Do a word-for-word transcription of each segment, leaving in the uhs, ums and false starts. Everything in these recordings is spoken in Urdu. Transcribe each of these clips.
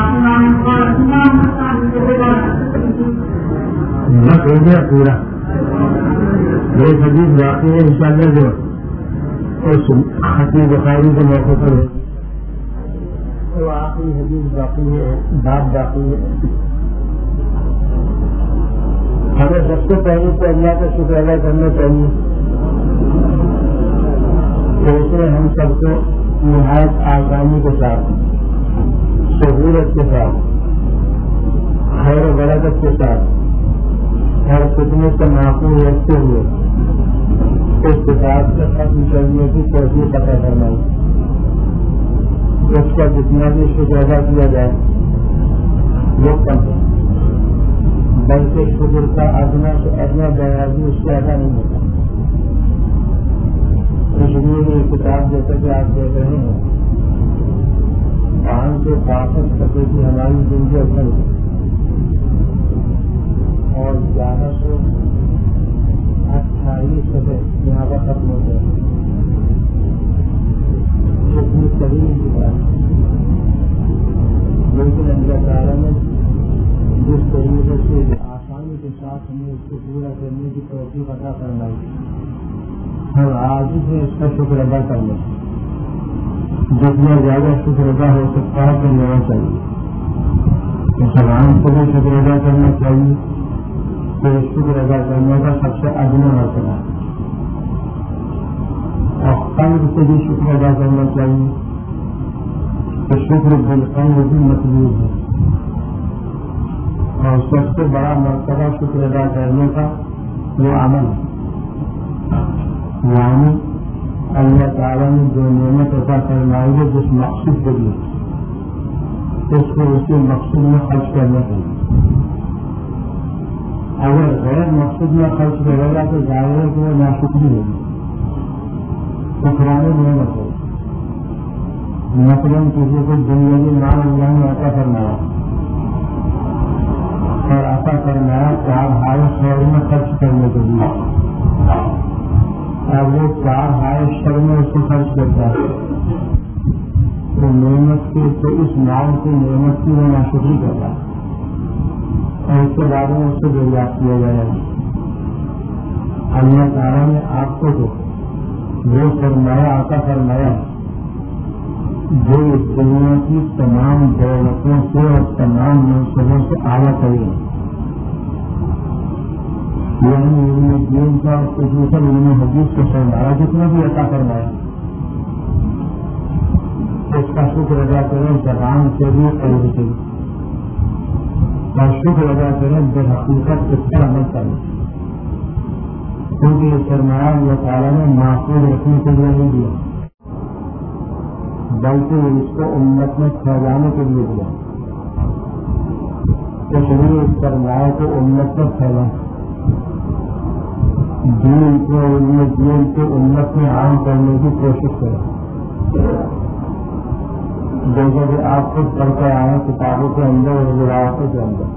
بس ہو گیا پورا. یہ حدیث واقعی ہے انشاءاللہ جو اس خطیب بخاری کے موقع پر ہے وہ آخری حدیث باقی ہے بات باقی ہے. ہمیں سب سے پہلے تو اللہ کا شکر ادا کرنا چاہیے کہ اس نے ہم سب کو نہایت آسانی کے ساتھ سہولت کے ساتھ خیر و برکت کے ساتھ ہر خدمت کا معقول رکھتے ہوئے اس کتاب سے ختم کرنے کی توفیق عطا فرمائی. اس کا جتنا بھی شکر ادا کیا جائے وہ کم ہے، بلکہ شکر کا ادنا سے ادنا بیاضی اس سے ادا نہیں ہوتا. اس لیے یہ کتاب جیسا کہ آپ دیکھ رہے ہیں پانچ سو باسٹھ صفحے کی ہماری زندگی اثر اور گیارہ سو اٹھائیس صفحے یہاں پر ختم ہو گئے. اتنی طویل کتاب لیکن اللہ تعالیٰ نے جس طریقے سے آسانی کے ساتھ ہمیں اس کو پورا کرنے کی توفیق عطا فرمائی ہم آج سے اس کا شکر ادا کر لیں. جتنا زیادہ شکر ادا ہو سکتا ہے تو لینا چاہیے. مسلمان کو بھی شکر ادا کرنا چاہیے کہ شکر ادا کرنے کا سب سے ادنا مرتبہ ہے اور قلب سے بھی شکر ادا کرنا چاہیے کہ شکر بالقلب بھی مطلوب ہے. اور سب سے بڑا مرتبہ شکر ادا کرنے کا وہ عمل ہے، یعنی اللہ تعالیٰ نے جو نعمت عطا فرمائی ہے جس مقصد کے لیے اس کو اسی مقصد میں خرچ کرنا چاہیے. اگر غیر مقصد میں خرچ کرے گا تو ظاہر ہے کہ وہ ناشکری ہوگی، شکرانے نعمت ہو. مثلاً کسی کو زندگی مال اللہ نے عطا فرمایا اور عطا فرمایا چار ہائے شہر میں خرچ کرنے کے لیے، اب وہ چار ہائے شہر میں اس کو خرچ کرتا ہے تو نعمت کے تو اس مال کی نعمت کی وہ ناشکری کرتا ہے اور اس کے بارے میں اس کو دریافت کیا جائے گا. اللہ تعالیٰ نے آپ کو جو وہ فرمایا عطا فرمایا جو اس دنیا کی تمام دولتوں سے اور تمام منصبوں سے اعلیٰ کرے گا، یعنی علم دین کا خصوصاً علم حدیث کو سرمایہ جتنا بھی عطا فرمایا اس کا شکر ادا کریں زبان سے بھی قلب سے بھی، اور شکر ادا کریں بے حقیقت اس پر عمل کریں، کیونکہ یہ سرمایہ اللہ تعالیٰ نے محفوظ رکھنے کے لیے نہیں دیا بلکہ اس کو امت میں پھیلانے کے لیے دیا. اس لیے اس سرمایہ کو امت میں پھیلا دین کو علم دین کو امت میں عام کرنے کی کوشش کریں. جیسا کہ آپ خود پڑھ کر آئے کتابوں کے اندر اور روایتوں کے اندر،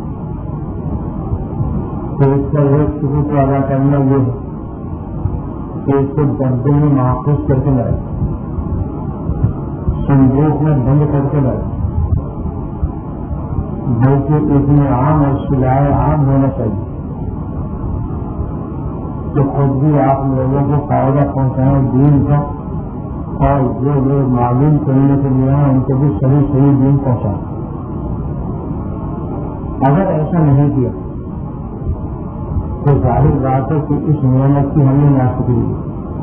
تو اس کا ایک شروع کو ادا کرنا یہ ہے کہ اس کو ڈبے میں محفوظ کر کے لائے، صندوق میں بند کر کے لائے، بلکہ اس میں عام اور سلائے عام ہونا چاہیے کہ خود بھی آپ لوگوں کو فائدہ پہنچائیں دین کا، اور جو لوگ معلوم کرنے کے لیے ہیں ان کو بھی صحیح صحیح دین پہنچائیں. اگر ایسا نہیں کیا تو ظاہر بات ہے کہ اس نعمت کی ہمیں ناشکری ہے.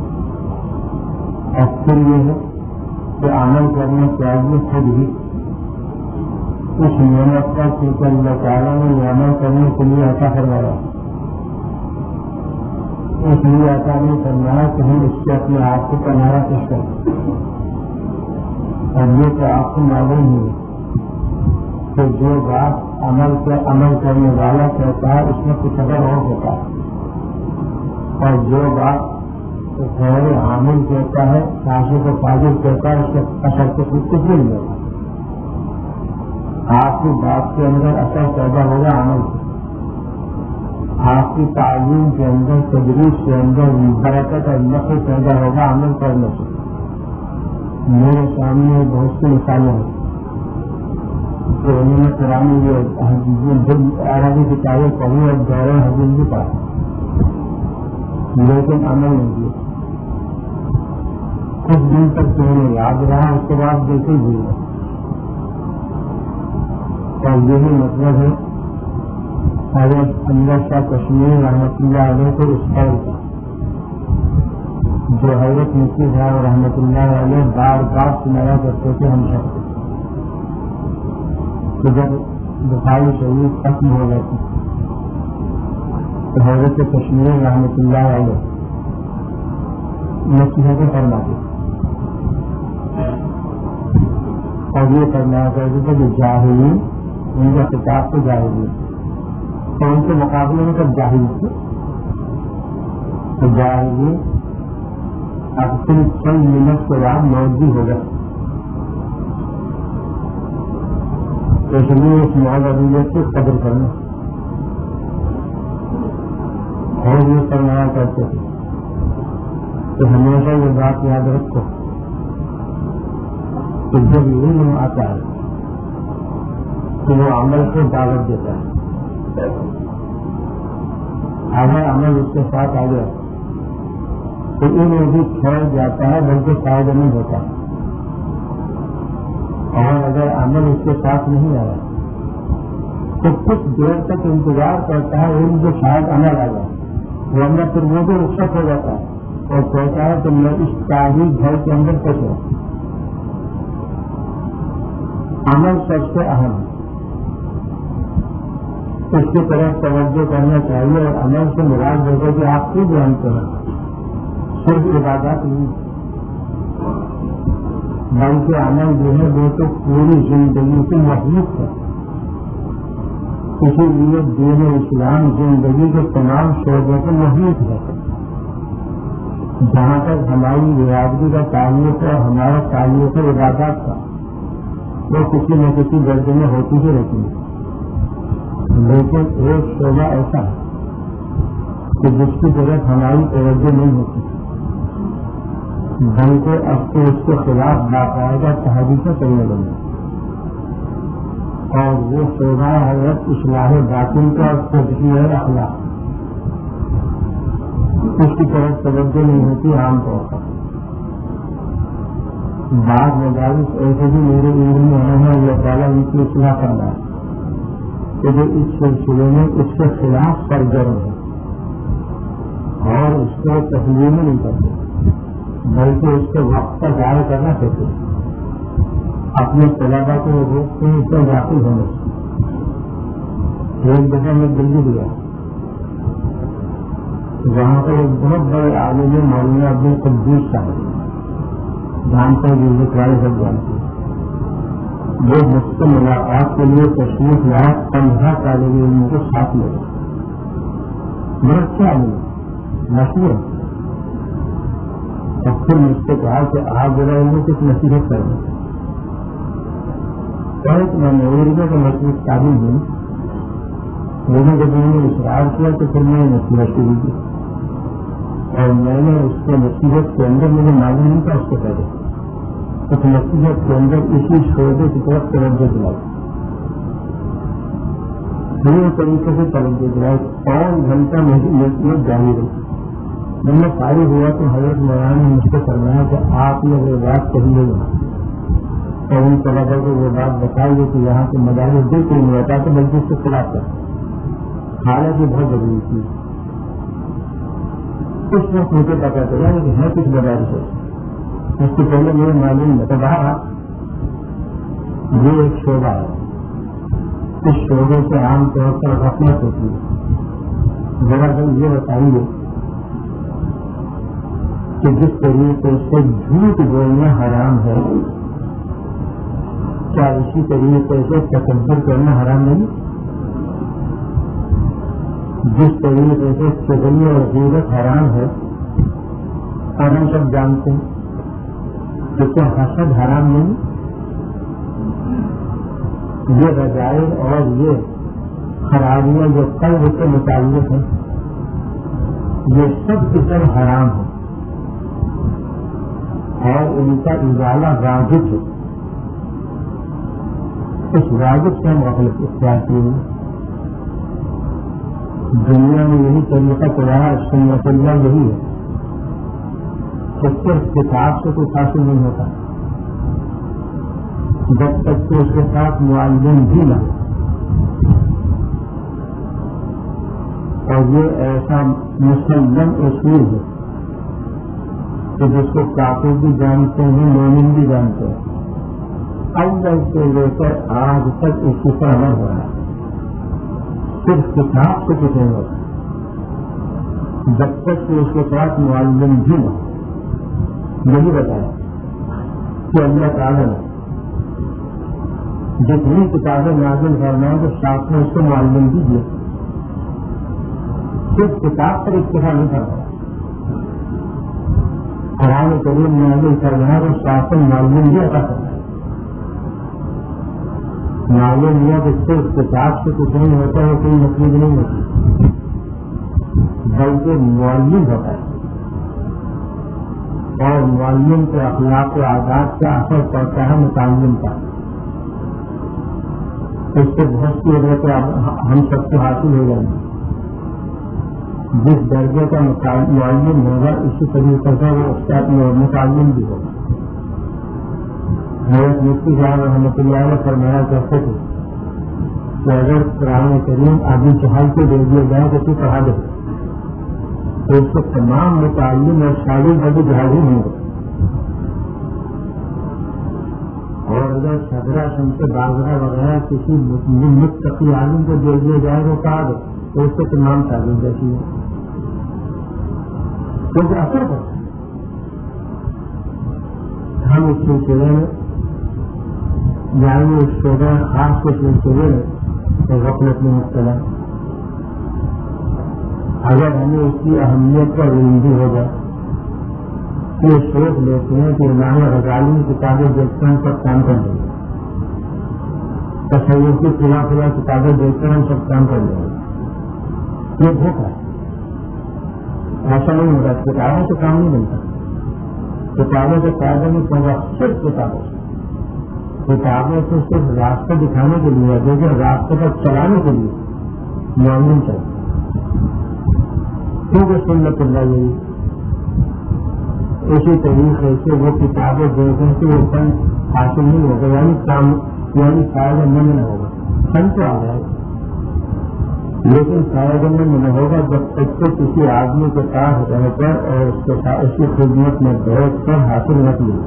اور پھر یہ ہے کہ عمل کرنا چاہیے خود ہی اس نعمت کا، کیونکہ اللہ تعالیٰ نے عمل کرنے کے لیے عطا فرمایا، اس لیے عطا نہیں فرمایا کہ ہم اس سے اپنے آپ کو کنارا پیش کریں. اور یہ تو آپ کو معلوم ہے کہ جو بات عمل کے عمل کرنے والا کہتا ہے اس میں کچھ اثر اور ہوتا ہے، اور جو بات غیر عامل کہتا ہے کاشی کو فاضل کہتا ہے اس کے اثر کو کچھ کچھ نہیں ہوتا. آپ کی بات کے اندر اثر پیدا ہوگا عمل سے، آپ کی تعلیم کے اندر تدریس کے اندر برکت اور نفع پیدا ہوگا عمل کرنے سے. میرے سامنے بہت سی مثالیں ہیں تو انہوں نے قرآن یہ عربی کتابیں پڑھی اور دورہ حدیث بھی پڑھا لیکن عمل نہیں کیا. کچھ دن تک تو انہیں یاد رہا, اس کے بعد دیکھے بھول گئے. اور یہی مطلب ہے حضرت انور شاہ کشمیر رحمۃ اللہ علیہ کو اس قول کا جو حضرت مفتی صاحب رحمۃ اللہ علیہ بار بار سنایا کرتے تھے ہم سب کو کہ جب بخاری شریف ختم ہو گئی تھی تو حضرت کشمیر رحمۃ اللہ علیہ نصیحتیں فرماتے اور یہ فرمایا کرتے تھے کہ جاہلی ان کا کتاب تو جاہلی تو ان کے مقابلے میں سب جاہل تھے. تو جاہلی اب صرف چند منٹ کے بعد موت بھی ہو گئے. اس لیے اس معذریت کی قدر کرنا اور یہ فرمایا کرتے تھے کہ ہمیشہ یہ بات یاد رکھو کہ جب علم آتا ہے تو وہ عمل کو دعوت دیتا ہے. اگر عمل اس کے ساتھ آ گیا تو علم بھی ٹھہر جاتا ہے بلکہ فائدہ نہیں ہوتا. اور اگر عمل اس کے ساتھ نہیں آیا تو کچھ دیر تک انتظار کرتا ہے علم جو شاید عمل آ جائے, ورنہ پھر وہ بھی رخصت ہو جاتا ہے اور کہتا ہے کہ میں اس تاریخ گھر کے اندر پھنسا. عمل سب سے اہم ہے, اس کی طرف توجہ کرنا چاہیے. اور عمل سے مراد ہوگا کہ آپ خود جانتے ہیں صرف عبادات نہیں بلکہ عمل جو ہے وہ تو پوری زندگی سے محیط ہے. اسی لیے دین اسلام زندگی کے تمام شعبوں سے محیط ہے. جہاں تک ہماری برادری کا تعلق ہے, ہمارا تعلق ہے عبادات کا, وہ کسی نہ کسی درجے میں ہوتی ہی رہتی ہے. لیکن ایک شعبہ ایسا ہے کہ جس کی طرف ہماری توجہ نہیں ہوتی بلکہ اب تو اس کے خلاف باقاعدہ تحریکیں کرنے لگے. اور وہ شعبہ حضرت اصلاح باطن کا اور تجزیہ اخلاق, اس کی طرف توجہ نہیں ہوتی عام طور پر. بعض مدارس ایسے بھی میرے علم میں آئے ہیں اللہ تعالیٰ ان کی اصلاح کرنا ہے کہ جو اس سلسلے میں اس کے خلاف سرگرم ہے اور اس کو تسلیم نہیں کرتے بلکہ اس کے وقت کا ضائع کرنا چاہتے ہیں. اپنے طلبا کو روکتے ہیں اس سے داخل ہونے سے. ایک دفعہ میں دلی گیا, وہاں پر ایک بہت بڑے عالم مولانا عبد القدوس صاحب جانتے ہیں جن کے سب جانتے ہیں, وہ مجھ سے ملاقات کے لیے تشریف لائے. پندرہ طالب علموں کو ساتھ لے گئے. بڑا اچھا عالم مشہور. اور پھر مجھ سے کہا کہ آپ ذرا انہیں کچھ نصیحت کر دیں. میں نے اردو کا مصروف تعلیم ہوں, لیکن جب انہوں نے اصرار کیا تو پھر میں نے نصیحت شروع کی. اور میں نے اس کے نصیحت کے اندر مجھے معلوم نہیں تھا اس سے پہلے اس نصیحت کے اندر اسی شعبے کی طرف توجہ دلائی. پورے طریقے سے توجہ دلائی. پانچ گھنٹہ میری نصیحت جاری رہی. جب میں فارغ ہوا تو حضرت مولانا نے مجھ سے فرمایا کہ آپ نے وہ بات کہی ہے اور ان طلبا کو وہ بات بتائیے کہ یہاں کے مدارس بالکل نہیں ہوتا تو بلکہ اس کے خلاف کرتا. حالانکہ بہت ضروری تھی. اس وقت مجھے پتا چلا کہ ہے کچھ مدارس ہے, اس سے پہلے مجھے معلوم نہیں تھا. باہر یہ ایک شعبہ ہے, اس شعبے سے عام طور پر غفلت ہوتی ہے. ذرا سا یہ بتائیے کہ جس طریقے سے جھوٹ بولنا حرام ہے, کیا اسی طریقے سے تکبر کرنا حرام نہیں؟ جس طریقے سے چغلی اور غیبت حرام ہے اور ہم سب جانتے ہیں کہ کیا حسد حرام نہیں؟ یہ رضائل اور یہ خرابیاں جو قلب سے متعلق ہیں یہ سب کی سب حرام ہے اور ان کا ازالہ واجب ہے. اس واجب سے ہم غفلت اختیار کیے. دنیا میں یہی طریقہ چلا ہے, سنت اللہ یہی ہے کہ صرف کتاب سے کچھ حاصل نہیں ہوتا جب تک کہ اس کے ساتھ معلم بھی نہ ہو. اور یہ ایسا مسلم اصول ہے کہ جس کو کافر بھی جانتے ہیں, مومن بھی جانتے ہیں. اول سے لے کر آج تک اس کی طرح نہ ہو رہا ہے. صرف کتاب سے کچھ نہیں ہوتا جب تک کہ اس کے ساتھ معلم بھی نہ ہو. یہی بتایا کہ اللہ تعالیٰ نے جتنی کتابیں نازل فرمائیں تو ساتھ میں اس کو معلم بھی دیے. صرف کتاب پر اکتفا نہیں کرتا. قرآن کریم نازل فرمایا تو ساتھ میں معلم بھی عطا کرتا ہے. معلوم ہوا کہ صرف کتاب سے کچھ نہیں ہوتا ہے, کوئی مطلب نہیں ہوتی, بلکہ معلم ہوتا ہے. اور معلم کے اخلاق و عادات کا اثر پڑتا ہے متعلم کا. اس سے بہت سی عبرتیں ہم سب کو حاصل ہو جائیں گی. جس درجے کا معلم ہوگا اسی طریقے سے وہ اس کا متعلم بھی ہوگا. حضرت مفتی صاحب رحمۃ اللہ علیہ فرمایا کرتے تھے کہ اگر قرآن کریم آدمی چہل کے دے دیا جائے تو پڑھا دے تو اس کو تمام متعلم اور شاگرد ابھی جہازی ہوں گے. اور اگر صدرہ شمس بازرہ وغیرہ کسی متقی عالم کو دے دیا جائے تو پڑھا دے تو اس کو تمام شاگرد جیسی ہے. کیونکہ اثر پڑتا ہے. ہم اس سلسلے میں یعنی اس شعبہ خاص کے سلسلے میں غفلت میں مبتلا. اگر ہمیں اس کی اہمیت کا علم بھی ہو جائے تو یہ سوچ لیتے ہیں کہ امام غزالی کی کتابیں دیکھ کر ہم سب کام کر دیں گے, تصوف کی فلاں فلاں کتابیں دیکھ کر ہم سب کام کر دیں گے. یہ دھوکہ ہے. ایسا نہیں ہوتا. کتابوں سے کام نہیں ملتا. کتابوں سے فائدہ نہیں پڑا. صرف کتابوں سے کتابوں سے صرف راستہ دکھانے کے لیے, لیکن راستے پر چلانے کے لیے معلوم چاہیے. کیونکہ سنت اللہ یہی اسی طریقے سے وہ کتابیں دیکھنے سے وہ فن حاصل نہیں ہوگا, یعنی کام یعنی فائدہ مند نہ ہوگا. فن تو آ جائے لیکن فائدہ مند نہ ہوگا جب تک کہ کسی آدمی کے پاس رہ کر اور اس کے ساتھ اس کی خدمت میں بیٹھ کر حاصل نہ کی.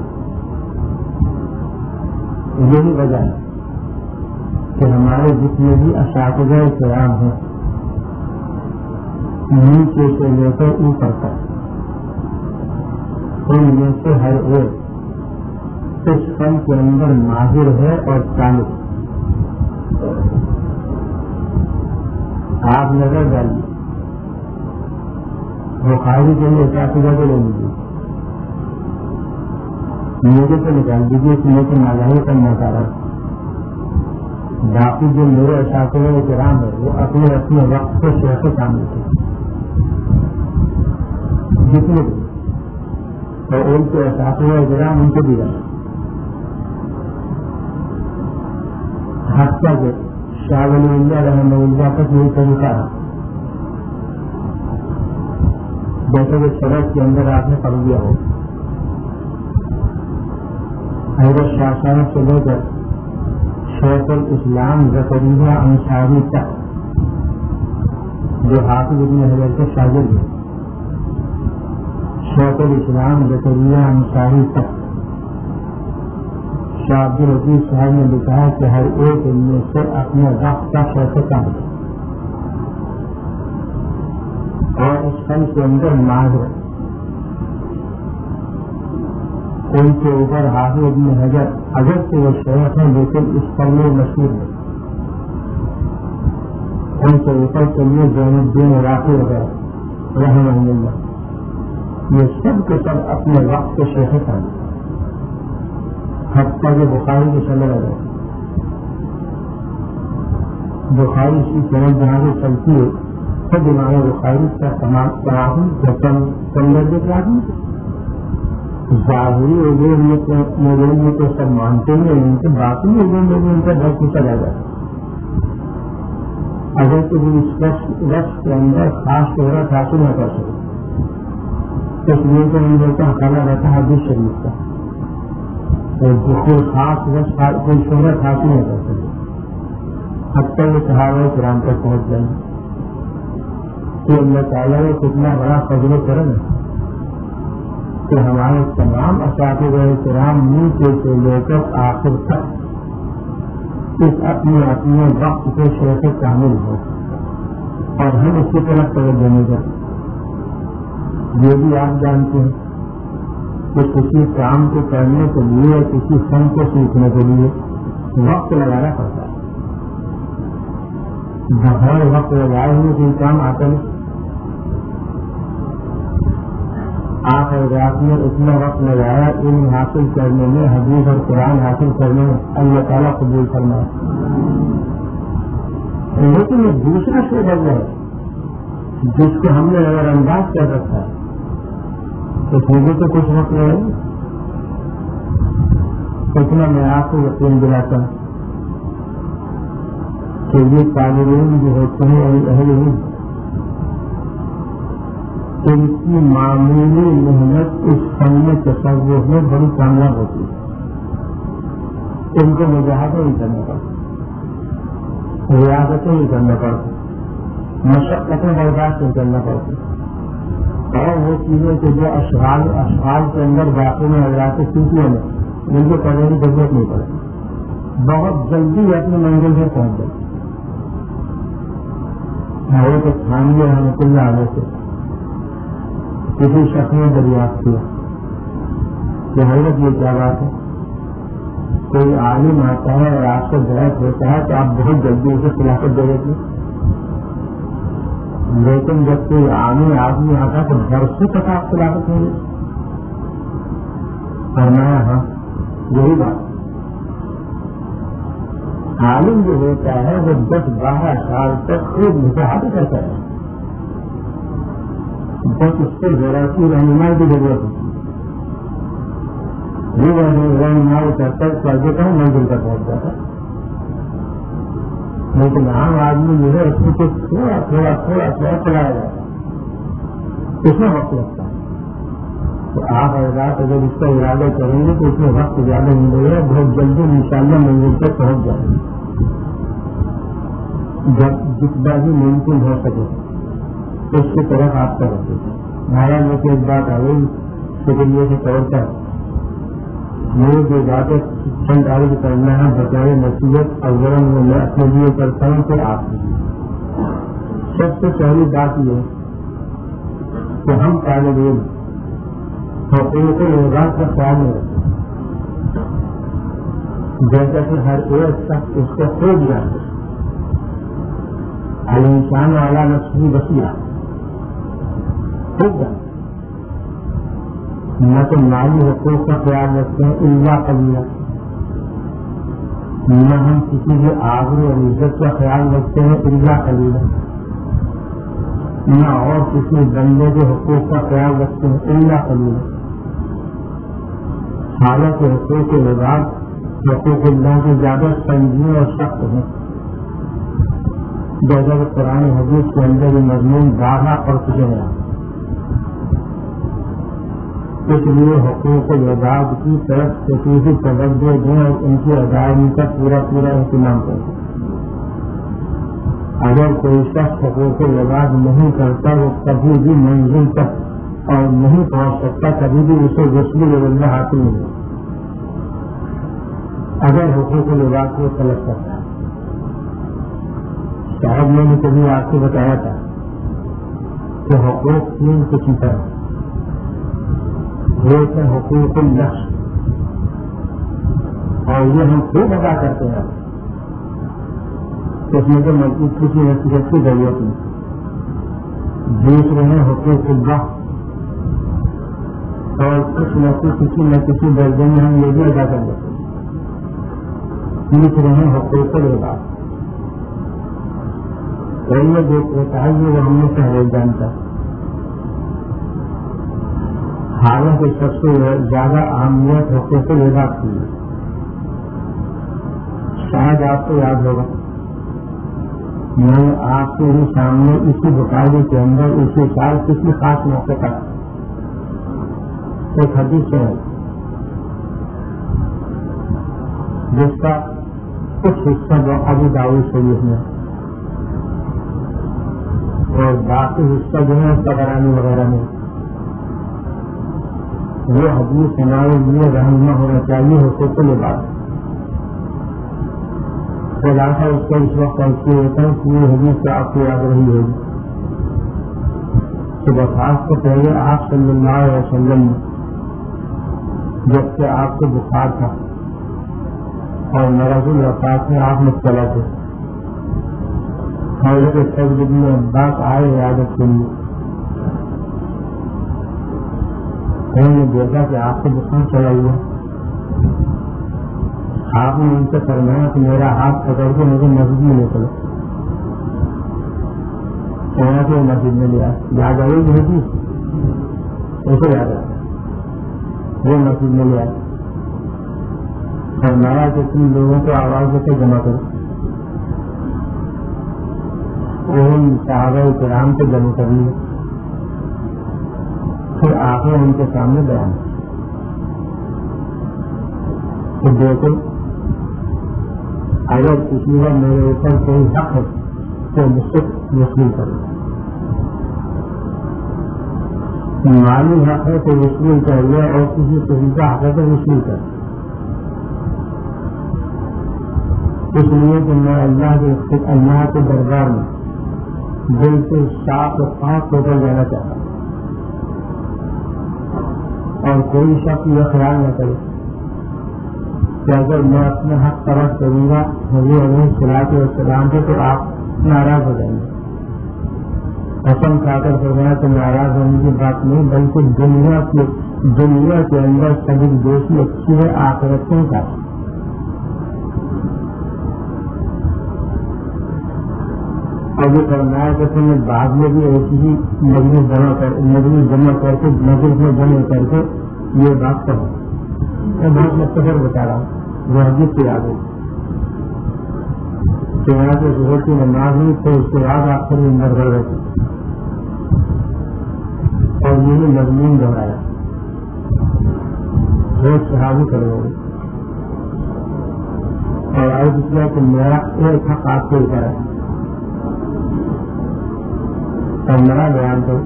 یہی وجہ ہے کہ ہمارے جتنے بھی اساتذہ کرام ہیں نیچے سے لے کر اوپر تک ان میں سے ہر ایک اس فن کے اندر ماہر ہے اور کامل. آپ نظر ڈالیے بخاری کے لیے اساتذہ کو لے لیجیے, میرے کو نکال دیجیے کہ میں تو ناگاہی کرنا چاہ رہا ہوں. باقی جو میرے اساتذہ کرام ہے وہ اپنے اپنے وقت کو شیخ شامل تھے جتنے بھی, اور ان کے اساتذہ کرام ان کو بھی رہا. حتیٰ کہ شاہ ولی اللہ رحمہ اللہ تک یہی طریقہ ہے. جیسے کہ سڑک کے اندر آپ نے پڑھ لیا ہو, حضرت شاہ صاحب سے لے کر شیخ الاسلام زکریا انصاری تک جو حافظ ابن حجر کے شاگرد ہیں, شیخ الاسلام زکریا انصاری تک شاہ عبد العزیز صاحب نے لکھا ہے کہ ہر ایک ان میں سے اپنے وقت کا شیخ کام ہے اور اس فن کے اندر ماہر. ان کے اوپر حافظ ابن حجر اگر سے وہ شیخ ہیں لیکن اس پر میں مشہور ہے. ان کے اوپر چلیے زین الدین عراقی وغیرہ رحمہ اللہ, یہ سب کے سب اپنے وقت کے شیخ ہیں. حتیٰ کہ بخاری کے چلے گئے, بخاری کی سند جہاں سے چلتی ہے سب امام بخاری کا تمام تراہم کم درجے کے آدمی ظاہری علوم میں تو سب مانتے ہیں، ان کے باقی علوم میں بھی ان کا بہت کچھ چلا جاتا ہے۔ اگر کسی وقت کے اندر خاص شہرت حاصل نہ کر سکے اس لیے تو ان لوگوں کا خیال رہتا ہے حدیث شریف کا، اور کوئی خاص وقت کوئی شہرت حاصل نہیں کر سکے حتیٰ وہ صحابہ کرام تک پہنچ جائیں کہ اللہ تعالیٰ نے کتنا بڑا فضل و کرم ہے کہ ہمارے تمام اساتذہ کرام نیچے سے لے کر آخر تک اس اپنے اپنے وقت کے شیخ کامل ہو اور ہم اس کی طرف توجہ نہیں کرتے۔ یہ بھی آپ جانتے ہیں کہ کسی کام کو کرنے کے لیے کسی فن کو سیکھنے کے لیے وقت لگانا پڑتا ہے، بغیر وقت لگائے ہوئے کوئی کام آتا نہیں۔ آپ رات میں اتنا وقت لگایا علم حاصل کرنے میں، حدیث اور قرآن حاصل کرنے میں، اللہ تعالیٰ قبول فرمائے۔ لیکن ایک دوسرا شعبہ ہے جس کو ہم نے نظر انداز کر رکھا ہے، اس مجھے تو کچھ وقت لگے اتنا میں آپ کو یقین دلاتا ہوں کہ یہ طالب علم جو ہوتے ہیں اہل علم، ان کی معمولی محنت اس فن میں تصور میں بڑی کامیاب ہوتی ہے۔ ان کو مجاہدہ نہیں کرنا پڑتا، ریاضتیں نہیں کرنا پڑتی، مشقتیں برداشت نہیں کرنا پڑتی، اور وہ چیزیں کہ جو اشغال اشغال کے اندر واقع میں حضرات سیکھنے میں ان کو کرنے کی ضرورت نہیں پڑتی، بہت جلدی اپنی منزل سے پہنچ جائے۔ حضرت تھانوی رحمۃ اللہ علیہ سے کسی شخص نے دریافت کیا کہ حضرت یہ کیا بات ہے، کوئی عالم آتا ہے اور آپ سے بحث ہوتا ہے تو آپ بہت جلدی اسے خلافت دے دیتے، لیکن جب کوئی عامی آدمی آتا تو برسوں تک آپ خلافت نہیں دیتے۔ فرمایا ہاں یہی بات، عالم جو ہوتا ہے وہ دس بارہ سال تک خوب مشاہدہ کرتا ہے، بس اس سے ذرا سی رہنمائی کی ضرورت ہے، یہ رہنمائی کرتا کر دیتا ہوں منزل تک پہنچ جاتا ہے۔ لیکن عام آدمی جو ہے اس میں تو تھوڑا تھوڑا تھوڑا تھوڑا چلایا جاتا ہے، اس میں وقت لگتا ہے۔ تو آپ حضرات اگر اس کا ارادہ کریں گے تو اس میں وقت زیادہ نہیں لگے گا، بہت جلدی انشاءاللہ منزل تک پہنچ جائیں گے، جب جتنا بھی ممکن ہو سکے اس کی طرف آپ کا رکھے۔ مہاراج میں سے ایک بات آ گئی شکریہ سے طور پر میری جو باتیں چند عارض کرنا ہے بچائے نصیحت اور ضرور میں اپنے لیے کرتا ہوں پھر آپ سب سے پہلی بات یہ کہ ہم طالب علم حقوق العباد کا خیال نہیں رکھتے، جیسا کہ ہر ایک شخص اس کو خوب جانتے، الانسان علی نفسہ بصیرہ خوب جانتے، نہ تو مالی حقوق کا خیال رکھتے ہیں الا قلیلا، نہ ہم کسی کے آبرو اور عزت کا خیال رکھتے ہیں الا قلیلا، نہ اور کسی بندے کے حقوق کا خیال رکھتے ہیں الا قلیلا۔ حالانکہ حقوق العباد حقوق اللہ کے زیادہ سنگین اور سخت ہیں، جیسا کہ قرآن حدیث کے اندر یہ مضمون بارہ پڑھ چکے ہیں۔ اس لیے حقوق العباد کی طرف خصوصی توجہ دیں اور ان کی ادائیگی کا پورا پورا اہتمام کریں۔ اگر کوئی شخص حقوق العباد نہیں کرتا وہ کبھی بھی منزل تک اور نہیں پہنچ سکتا، کبھی بھی اسے وصول العلم حاصل نہیں ہوگا اگر حقوق العباد کو طلب کرتا ہے۔ صاحب میں نے کبھی آپ کو بتایا تھا کہ حقوق تین قسم کا ہے، ایک ہے حقوق النفس اور یہ ہم خوب ادا کرتے ہیں، اس میں تو مزید کسی نصیحت کی ضرورت نہیں۔ دوسرے ہیں حقوق الوقت اور کچھ نہ کچھ کسی نہ کسی درجے میں ہم یہ بھی ادا کر دیتے ہیں۔ تیسرے ہیں حقوق العباد، اور یہ جو ہوتا ہے وہ ہم نے پہلے جانتا ہے۔ حالانکہ سب سے زیادہ اہمیت حقوق العباد کی ہے. شاید آپ کو یاد ہوگا میں نے آپ کے ہی سامنے اسی بخاری کے اندر اسی سال کسی خاص موقع پر ایک حدیث ہے جس کا کچھ حصہ ابو داؤد شریف میں اور باقی حصہ جو ہے طبرانی وغیرہ میں. وہ حدیث ہمارے لیے رہنما ہونا چاہیے حقوق العباد. خلاصہ اس کو اس وقت ایسی ہوتا ہے کہ یہ حدیث سے آپ کو یاد رہی ہوگی کہ وفات سے پہلے آپ صلی اللہ علیہ وسلم جب کہ آپ کو بخار تھا اور مرض الوفات میں آپ مبتلا تھے. حضرت سعد بن عباس آئے عیادت کے لیے. انہوں نے دیکھا کہ آپ کو بخار چلا ہوا. آپ نے ان سے فرمایا کہ میرا ہاتھ پکڑ کے مجھے مسجد میں لے چلو. وہاں سے مسجد میں لیا. یاد آئی نہیں تھی اسے یاد آتا وہ مسجد میں لیا. فرمایا کہ تم لوگوں کو آواز دے کے جمع کرو. ان صحابہ کرام کو جمع کر لیے. پھر آپ نے ان کے سامنے بیان تو دیکھو اگر کسی کا میرے اوپر کوئی حق ہے تو مجھ سے وصول کرو. مالی حق ہے تو وصول کر لیا اور کسی قسم کا حق ہے تو وصول کر. اس لیے کہ میں اللہ کے اللہ کے دربار میں دل سے صاف اور پاک ہو کر جانا چاہتا ہوں اور کوئی شخص یہ خیال نہ کرے کہ اگر میں اپنا حق طرف کروں گا حضور علیہ الصلوۃ والسلام سے تو آپ ناراض ہو جائیں گے. قسم کھا کر فرمایا تو ناراض ہونے کی بات نہیں بلکہ دنیا کے دنیا کے اندر سبھی دوستی اچھی ہے آخرتوں کا. اور یہ فرمایا کہ تم نے بعد میں بھی ایسی ہی مجلس جمع کر مجلس جمع کر کے مجلس میں جمع کر کے یہ بات کروں. میں بہت مختصر بتا رہا ہوں وہ حدیث سے یاد ہے کہ یہاں سے ظہر کی نماز ہوئی تو اس کے بعد آپ کو اندر کر رہے تھے اور یہی مضمون دہرایا. روز صحابی کرے ہوئے اور عرض کیا کہ میرا ایک حق آپ کے اوپر ہے اور میرا بیان تو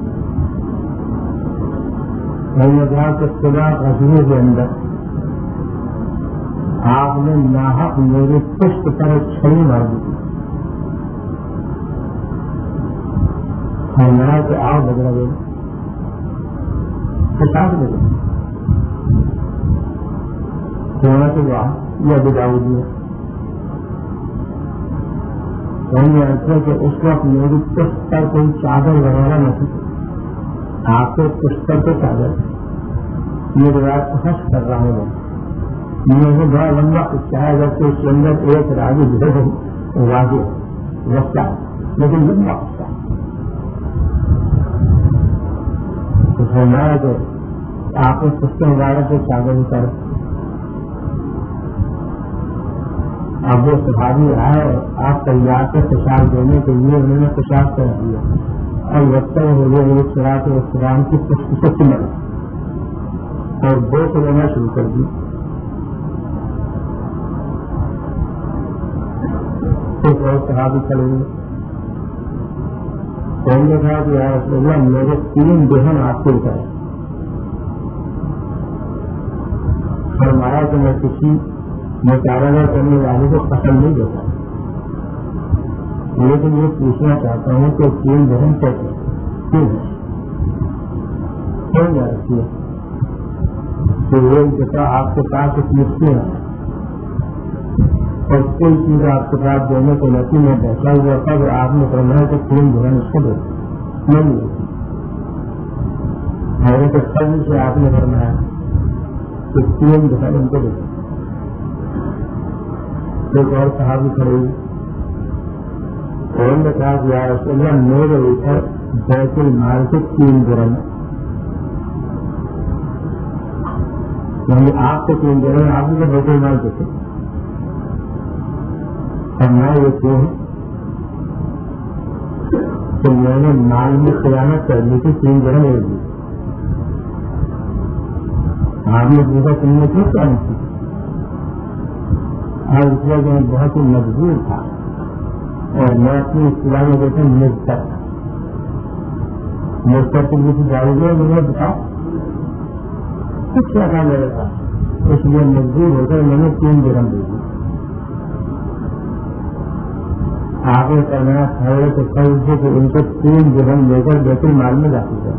میں نے کہا کہ خدا غزوے کے اندر آپ نے ناحق میری پشت پر ایک چھڑی مار دی اور میرا کہ آؤ بدلا گئی کتاب دے گا کہنا کہ واہ یہ ابو داؤد ہے. میں نے ایسا کہ اس وقت میری پشت پر کوئی چادر وغیرہ نہ تھی. آپ کو پشت پر تو چادر یہ روایت کو حس کر رہا ہوں. مجھے بڑا لمبا قصہ ہے جب کہ اس کے اندر ایک راوی گزر واضح وقت ہے لیکن لمبا قصہ تو فرمایا کہ آپ اس قصے مبارک سے چادر اتر. اب وہ صحابی آئے آپ تیار سے پیشاب دینے کے لیے انہوں نے پیشاب کر دیا اور وقت ہو گئے وہ صراط اسلام کی پشت سے مر اور دو کو لینا شروع کر دی. ایک اور صحابی کھڑے ہوئے انہوں نے کہا کہ یا رسول اللہ میرے تین بہن آپ کے اوپر ہے. فرمایا کہ میں کسی مطالعہ کرنے والے کو قسم نہیں دیتا لیکن یہ پوچھنا چاہتا ہوں کہ تین بہن کیسے کیوں کیوں جا رکھی ہے کہ وہ جیسا آپ کے پاس ایک مفتی ہے اور کوئی چیز آپ کے پاس دینے کو نتی میں بیٹھا ہوا تھا تو آپ نے فرمایا کہ تین بہن اس کو دے نہیں میرے کے سب سے آپ نے فرمایا کہ تین بہن ان کو دے. ایک اور صحابی کھڑے ہوئی انہوں نے کہا کہ یا رسول اللہ میرے اوپر بیت المال کے تین درہم یعنی آپ کو تین دے رہے ہیں، آپ بھی بیٹھے مال کے تھے اور میں یہ کیوں ہوں کہ میں نے مال میں خیانت کر لی تھی، تین جگہ لے لی. آپ نے پوچھا تم نے کیوں کیا نہیں کی؟ اور اس وقت میں بہت ہی مجبور تھا اور میں اپنی اصطلاح میں کہتا ہوں مستر مستر کی کسی گاڑی دے مجھے بتاؤ کچھ کیا تھا میرے پاس، اس لیے مجبور ہو کر میں نے تین درہم دے دی. آگے کرنا ہے تو کل سے کہ ان کو تین درہم لے کر بیت المال میں داخل کر.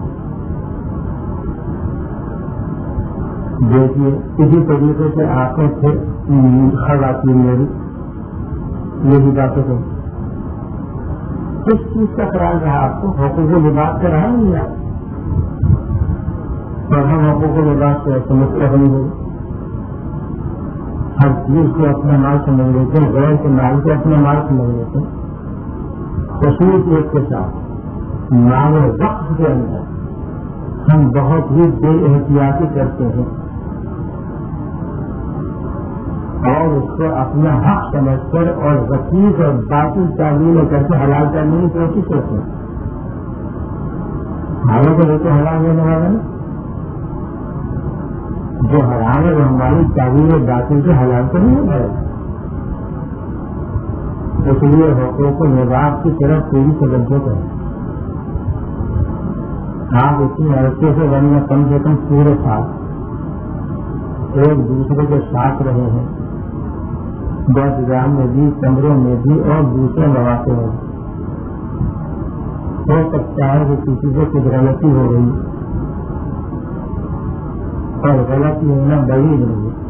دیکھیے اسی طریقے سے آپ نے پھر خواتین میری یہی باتیں کہیں. کس چیز کا خیال رہا آپ کو؟ حقوق و لباس کا رہا نہیں آپ اور ہم حقوق و لباس کو سمجھتے نہیں ہوگی. ہر چیز کو اپنا مال سمجھ لیتے ہیں، غیر کے مال کو اپنا مال سمجھ لیتے ہیں. خصوصیت کے ساتھ مال وقت کے اندر ہم بہت ہی بے احتیاطی کرتے ہیں اور اس کو اپنا حق سمجھ کر اور وسیع اور باطل تعلیم کر کے حلال کرنے کی کوشش کرتے ہیں. حالانکہ وہ تو حلال ہونے والا ہے، جو حرام ہے وہ ہماری تعلیم باطل کے حلال تو نہیں ہو جائے گا. اس لیے حقوق و لباس کی طرف پوری توجہ کریں. آپ اتنی عرصے سے ورنہ کم سے کم پورے ساتھ ایک دوسرے کے ساتھ رہے ہیں، بازار میں بھی، کمروں میں بھی اور دوسرے مواقع میں بھی. ہو سکتا ہے کہ کسی سے کچھ غلطی ہو گئی اور غلطی ہونا بڑی نہیں ہے،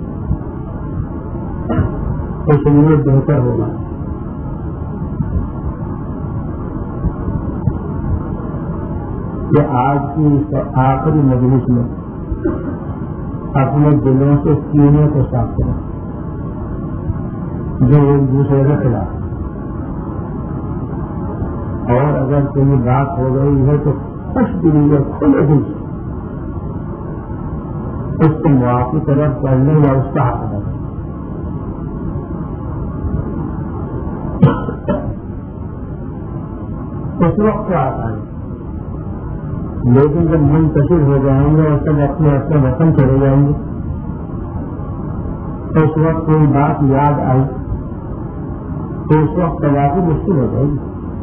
اس لیے بہتر ہوگا کہ آج کی آخری مجلس میں اپنے دلوں سے کینے کو صاف کریں جو ایک دوسرے کے خلاف، اور اگر کوئی بات ہو گئی ہے تو خوش دلی یا کھلے دل سے اس کو معافی طرف کرنے یا اس کا حق ہے. اس وقت تو آتا ہے، لیکن جب منتشر ہو جائیں گے اور سب اپنے اپنے وطن چلے جائیں گے تو اس وقت کوئی بات یاد آئی تو اس وقت تلافی مشکل ہو جائے گی.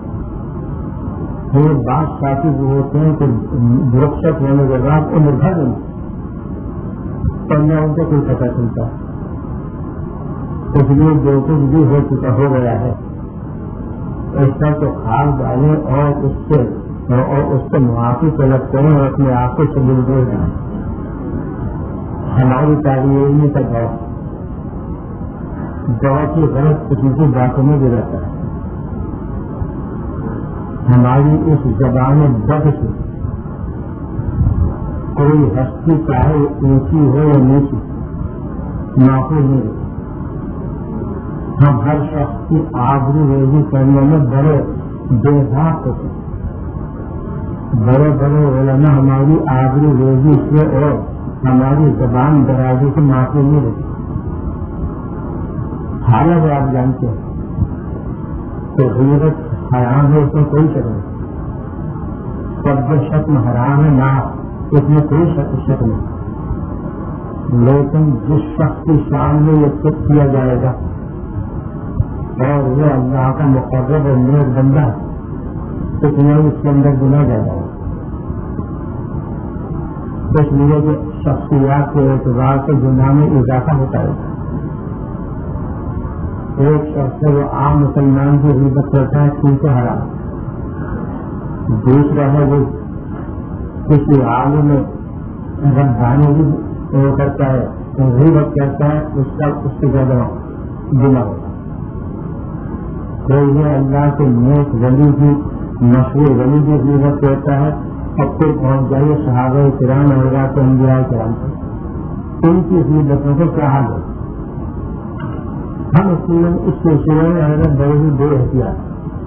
یہ بات ساتھی وہ ہوتے ہیں کہ رخصت ہونے کے بعد وہ نربھر نہیں پڑھنا ان کو کوئی پتہ چلتا، اس لیے جو کچھ بھی ہو چکا ہو گیا ہے اس کا تو خاص ڈالیں اور اس سے اور اس سے معافی طلب کریں اور اپنے آپ کو قبول دے جائیں. ہماری تعلیم کا دور بہت ہی غلط قسم کی باتوں میں بھی رہتا ہے. ہماری اس زبان بد سے کوئی ہستی چاہے اونچی ہو یا نیچی محفوظ نہیں رہتی. ہم ہر شخص کی آبرو ریزی کرنے میں بڑے بے دھاک ہوتے ہیں. بڑے بڑے علماء ہماری آبرو ریزی سے اور ہماری زبان درازی سے محفوظ نہیں رہتی. حالانکہ آپ جانتے ہیں کہ غیرت حرام ہے، اس میں کوئی شک نہیں. سب جو شکم حرام ہے نہ اس میں کوئی شک نہیں، لیکن جس شخص کی شان میں یہ چپ کیا جائے گا اور وہ اللہ کا مقرب اور نیک بندہ اس میں اس کے اندر گنا جائے گا. اس لیے کہ شخصیات کے اعتبار سے گناہ میں اضافہ ہوتا ہے. ایک شخص وہ عام مسلمان کی غیبت کرتا ہے کیونکہ حرام. دوسرا ہے وہ کسی عالم ربانی بھی کرتا ہے غیبت کرتا ہے، اس کا اس کی زیادہ گناہ ہوتا ہے. کوئی یہ اللہ کے نیک ولی کی مشہور ولی کی غیبت کرتا ہے اور پھر پہنچ جائیے صحابہ کرام حضرات انبیاء کرام سے، ان کی غیبتوں کو کیا حال ہے. ہم اس سلسلے میں حضرت بڑے ہی بے احتیاط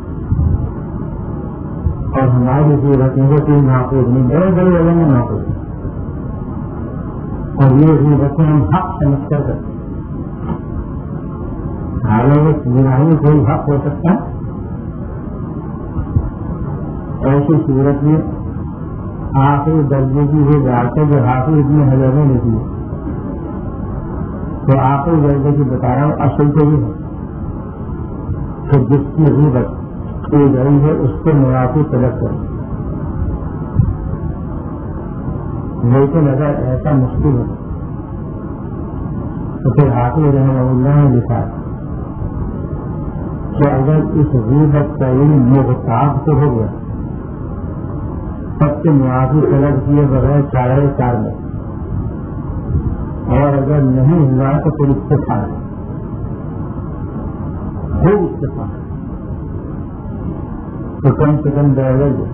اور ہماری غیبتوں کو کوئی محفوظ نہیں. بڑے بڑے علم میں محفوظ اور یہ غیبتیں ہم حق سمجھ کر کرتے ہیں. حالانکہ گناہ میں کوئی حق ہو سکتا ہے؟ ایسی صورت میں آخری درجے کی وہ بات ہے جو حافظ ابن حجر نے لکھی ہے. تو آخری درجے کی بتا رہا ہوں اصل تو یہ ہے کہ جس کی غیبت کی گئی ہے اس کو منافی طلب کریں. لیکن اگر ایسا مشکل ہے تو پھر حافظ رحمہ اللہ نے لکھا کہ اگر اس غیبت کا علم محتاط کو ہو گیا سب سے معافی طلب کیے بغیر چارے چار میں، اور اگر نہیں ہوا تو پھر استفاد خوب استفاد تو کم سے کم ڈرائیور جو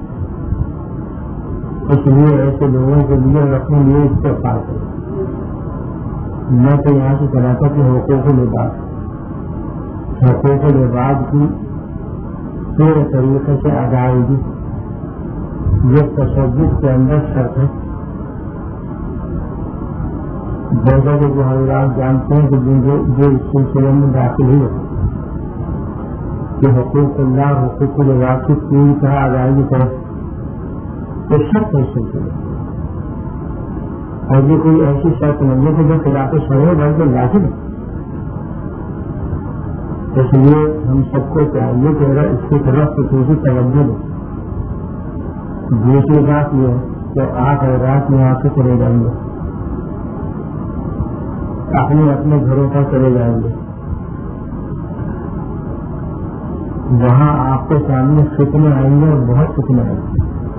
اس لیے ایسے لوگوں کے لیے اپنے لیے استفاد کرے. میں تو یہاں کی طرح کے حقوق لباس حقوق لباس کی پورے طریقے سے ادائیگی یہ تصوف کے اندر شرط ہے. جیسا کہ جو حضرات جانتے ہیں کہ جو اس سلسلے میں داخل ہوئے کہ حقوق اللہ حقوق لباس کی پوری طرح ادائیگی کرے تو شرط ہے اس سلسلے. اور یہ کوئی ایسی شرط نہیں ہے کہ جو خلاف شرع بلکہ لازم ہے. اس لیے ہم سب کو چاہیے کہ اگر اس کی طرف خصوصی توجہ دیں. دوسری بات یہ ہے کہ آپ رات میں آ کے چلے جائیں گے، اپنے اپنے گھروں پر چلے جائیں گے، وہاں آپ کے سامنے فتنے آئیں گے اور بہت فتنے آئیں گے.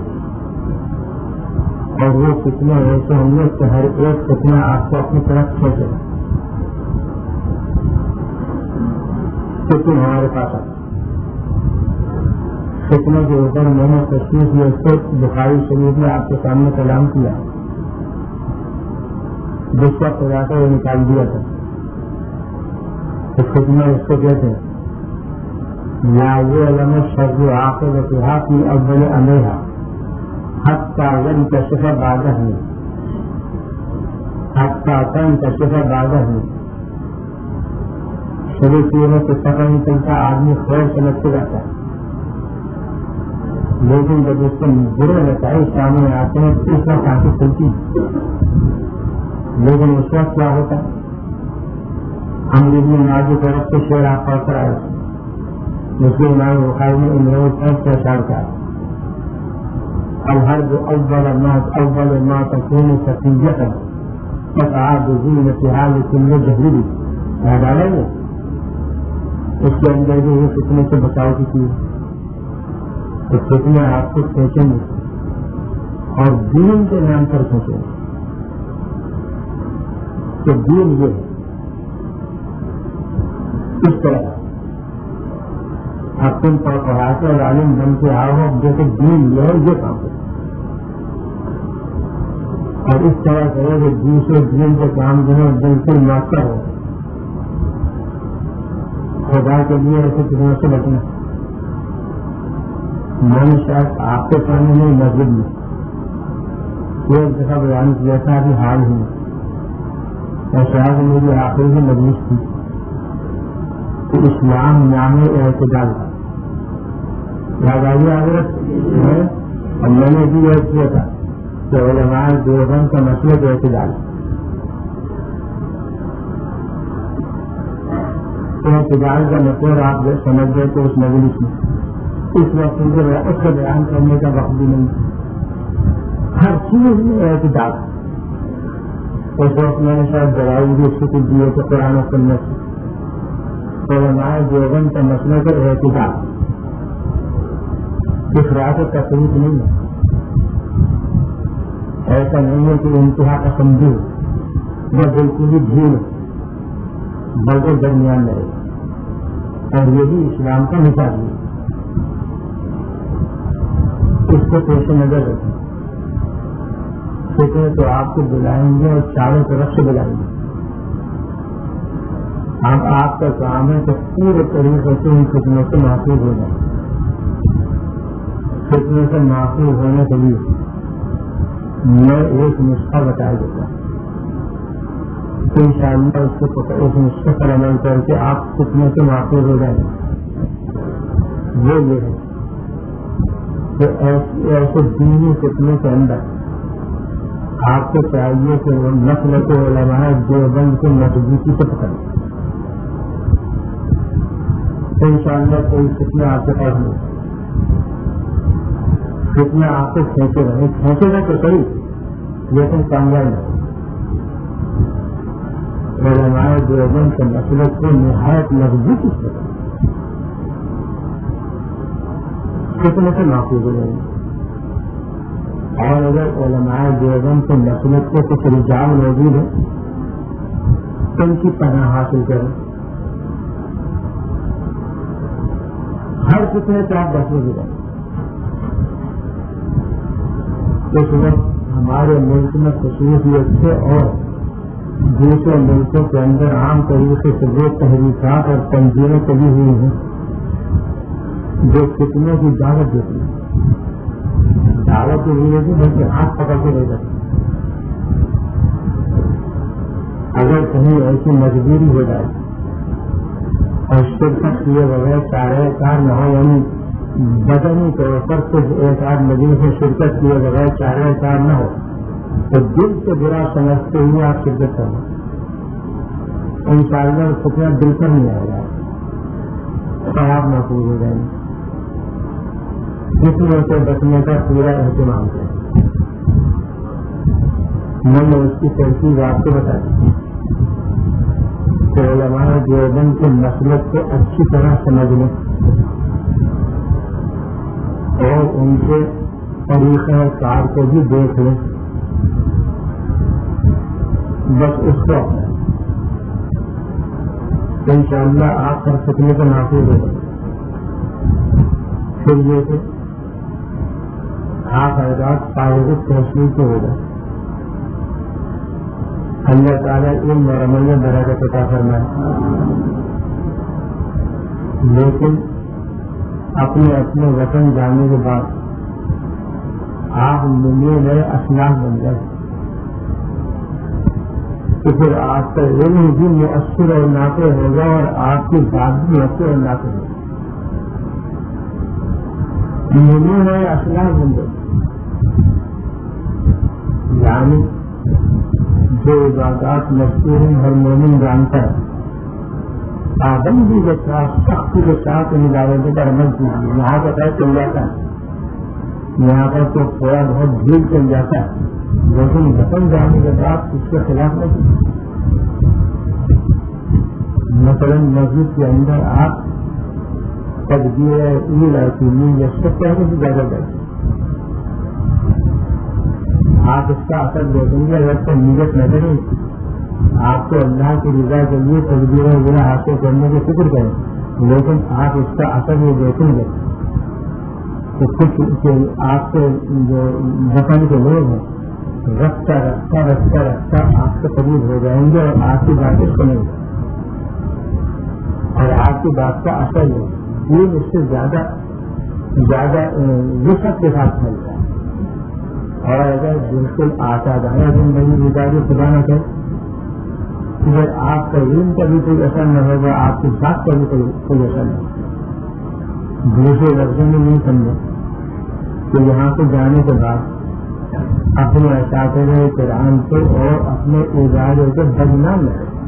اور وہ فتنے ایسے ہوں گے کہ ہر ایک فتنہ آپ کو اپنی طرف کھینچے. فتنے ہمارے پاس آتے فتنے کے اوپر میں نے تشریف یہ سے بخاری شریف میں آپ کے سامنے کلام کیا جس کا خلاصہ وہ نکال دیا تھا. تو فتنہ اس کو کہتے ہیں یا یہ علم شرط عاقبتها فی اول امرها حتی ينکشف بعدہ حتی تنکشف بعدہ. شروع کیے سے پتہ نہیں چلتا، آدمی خیر سمجھتے رہتا ہے، لیکن جب اس کے برے نتائج سامنے آتے ہیں تو اس وقت آنکھیں کھلتی ہیں. لیکن اس وقت کیا ہوتا ہے؟ ہم ابن ماجہ کی طرف سے شعر آپ پڑھ کر آئے مسلم امام بخاری نے امراء الحرب کا اشعار کہا الحرب اول ما اول ما تكون سفیہ تسعى بزینتها لكل جہل. یاد آ رہا ہے اس کے اندر جو یہ فتنے سے بچاؤ کی چیز تو فتنے آپ کو کھینچیں گے اور دین کے نام پر کھینچیں گے. تو دین یہ اس طرح آپ تم پر پڑھا کے اور عالم بن کے آؤ جیسے دین یہ ہے یہ کام کریں اور اس طرح کرے کہ دوسرے دین کے کام جو ہے بالکل ماسٹر ہو. خدا کے لیے ایسے کتنے سے بچنا. میں نے شاید آپ کے سامنے میں مسجد میں ایک دفعہ بیان کیا تھا ابھی حال ہی اور شاید میری آخری میں مجلس تھی کہ اسلام نام اعتدال تھا. یاد آئیے حضرت اور میں نے بھی یہ کیا تھا کہ علماء دیوبند کا مسئلہ اعتدال اعتدال کا مطلب آپ سمجھ گئے تو اس مجلس میں اس وقت اس کو بیان کرنے کا وقت بھی نہیں. ہر چیز میں اعتدال. اس وقت میں نے شاید دوائی بھی اس کو کچھ دیے تو قرآن و سنت سے علماء دیوبند کا مسئلہ تو اعتدال افراط و تفریط نہیں ہے. ایسا نہیں ہے کہ انتہا پسندی ہو یا بالکل ہی ڈھیل بلکہ درمیان رہے اور یہی اسلام کا مثال ہے. اس کو پیش نظر رکھیں. فتنے تو آپ کو بلائیں گے اور چاروں طرف سے بلائیں گے. اب آپ کا کام ہے کہ پورے طریقے سے ان فتنوں سے محفوظ ہو جائیں. فتنے سے محفوظ ہونے کے لیے میں ایک نسخہ بتا دیتا ہوں. تو انشاءاللہ اس کو اس نسخے پر عمل کر کے آپ فتنے سے محفوظ ہو جائیں گے. وہ یہ ہے کہ ایسے ایسے دینی فتنے کے اندر آپ کو چاہیے کہ وہ نسل کے علماء دیوبند کو مضبوطی سے پکڑیں. تو انشاءاللہ کوئی فتنہ آپ کے پاس نہیں. فتنہ آپ کو کھینچے گا نہیں کھینچے گا تو صحیح لیکن کامیاب نہیں. علماء دیوبند کے مسلک کو نہایت مضبوطی سے فتنے سے محفوظ ہو جائیں گے. اور اگر علماء دیوبند کے مسلک کو کچھ رجحان موجود ہے تو ان کی پناہ حاصل کریں. ہر فتنے سے آپ بچنے کی جائیں. اس وقت ہمارے ملک میں خصوصیت سے اور دوسرے ملکوں کے اندر عام طریقے سے وہ تحریکات اور تنظیمیں چلی ہوئی ہیں جو فتنے کی دعوت دیتی ہیں. دعوت ہوئی ہے کہ بلکہ ہاتھ پکڑ کے لے جاتے. اگر کہیں ایسی مجبوری ہو جائے اور شرکت کیے بغیر چارے کار نہ ہو یعنی بدنی طور پر کچھ ایک آدھ مجلس سے شرکت کیے بغیر چارے کار نہ ہو تو دل سے برا سمجھتے ہوئے آپ شرکت کریں. ان شاء اللہ فتنہ دل پر نہیں آئے گا تو آپ محفوظ ہو جائیں گے. فتنوں سے بچنے کا پورا اہتمام کریں. میں نے اس کی ترکیب آپ کو بتا دی کہ علماء دیوبند کے مسلک کو اچھی طرح سمجھ لیں اور ان کے طریقہ کار کو بھی دیکھ لیں. بس اس کو اپنا ان شاء اللہ آپ کر سکنے کا محفوظ ہوگا. پھر یہ کہ آپ حضرات فارغ تحصیل کے ہو جائیں. اللہ تعالیٰ علم اور عمل میں برکت عطا فرمائے. لیکن اپنے اپنے وطن جانے کے بعد آپ ملے نئے اسلاف بن جائیں تو پھر آپ کا علم بھی مؤثر اور نافع ہوگا اور آپ کی بات بھی مؤثر اور نافع ہوگی. ملے نئے اسلاف بن جائیں یعنی جو عبادات مشہور ہیں ہر مومن جانتا ہے. پابندی کے ساتھ سختی کے ساتھ ان عبادتوں پر عمل کیجیے. یہاں کا طے چل جاتا ہے یہاں پر تو تھوڑا بہت بھیڑ چل جاتا ہے لیکن وطن جانے کے بعد اس کے خلاف نہیں. مثلاً مسجد کے اندر آپ تکبیر عید اعظمی یہ سب کہنے سے زیادہ کرتے آپ اس کا اثر دیکھیں گے. اگر تو نیت نہ کریں آپ کو اللہ کی رضا کے لیے تقدیر وغیرہ حاصل کرنے کی فکر کریں لیکن آپ اس کا اثر یہ دیکھیں گے تو کچھ آپ کے جو وطن کے لوگ ہیں رکھتا رکھتا رکھتا رکھتا آپ کے قریب ہو جائیں گے اور آپ کی باتیں سنیں گے اور آپ کی بات کا اثر ہے دین اس سے زیادہ زیادہ وسعت کے ساتھ پھیلتا ہے. اور اگر بالکل آزادانہ زندگی گزاری خدا نہ کرے اگر آپ کا علم کا بھی کوئی اثر نہ ہوگا آپ کی بات کا بھی کوئی اثر نہیں ہوگا. دوسرے لفظوں میں نہیں سمجھا کہ یہاں سے جانے کے بعد اپنے اساتذہ کرام کو اور اپنے ادارے کو بدنام نہ کرے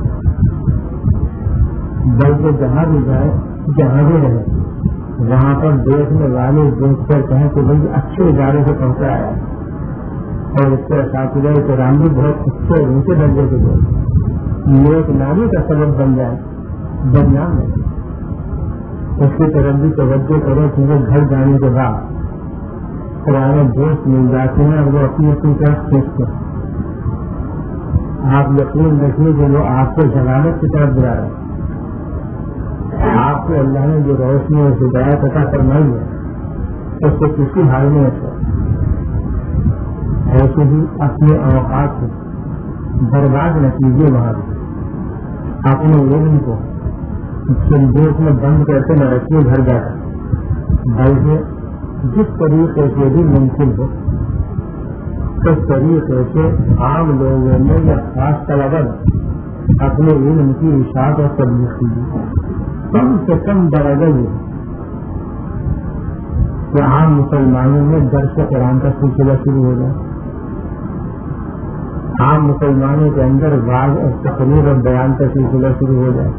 بلکہ جہاں بھی جائے جہاں بھی رہے وہاں پر دیکھنے والے دیکھ کر کہیں کہ بھائی اچھے ادارے سے پہنچا آیا اور اس کے اساتذہ کرام بھی بہت اچھے ان کے درجے کے لوگ نیک نامی کا سبب بن جائے بدنام نہیں. اس کی طرف بھی توجہ کرو کیونکہ گھر جانے کے بعد پرانے دوست مل جاتے ہیں اور وہ اپنی اپنی طرف کھینچتے ہیں. آپ یقین رکھیے کہ وہ آپ کو ضمانت کی طرف بلا رہے ہیں. آپ کو اللہ نے جو روشنی اور ہدایت عطا فرمائی ہے اس کو کسی حال میں ایسا ایسے ہی اپنے اوقات کو برباد نہ کیجیے. وہاں اپنے علم کو صندوق میں بند کرتے نہ رکھیے گھر جا کر بلکہ جس طریقے سے بھی ممکن ہو اس طریقے سے عام لوگوں میں یا خاص طلبا اپنے علم کی اشاعت اور تبلیغ کیجیے. کم سے کم درجہ یہ کہ عام مسلمانوں میں درس قرآن کا سلسلہ شروع ہو جائے, عام مسلمانوں کے اندر واعظ اور تقریر اور بیان کا سلسلہ شروع ہو جائے,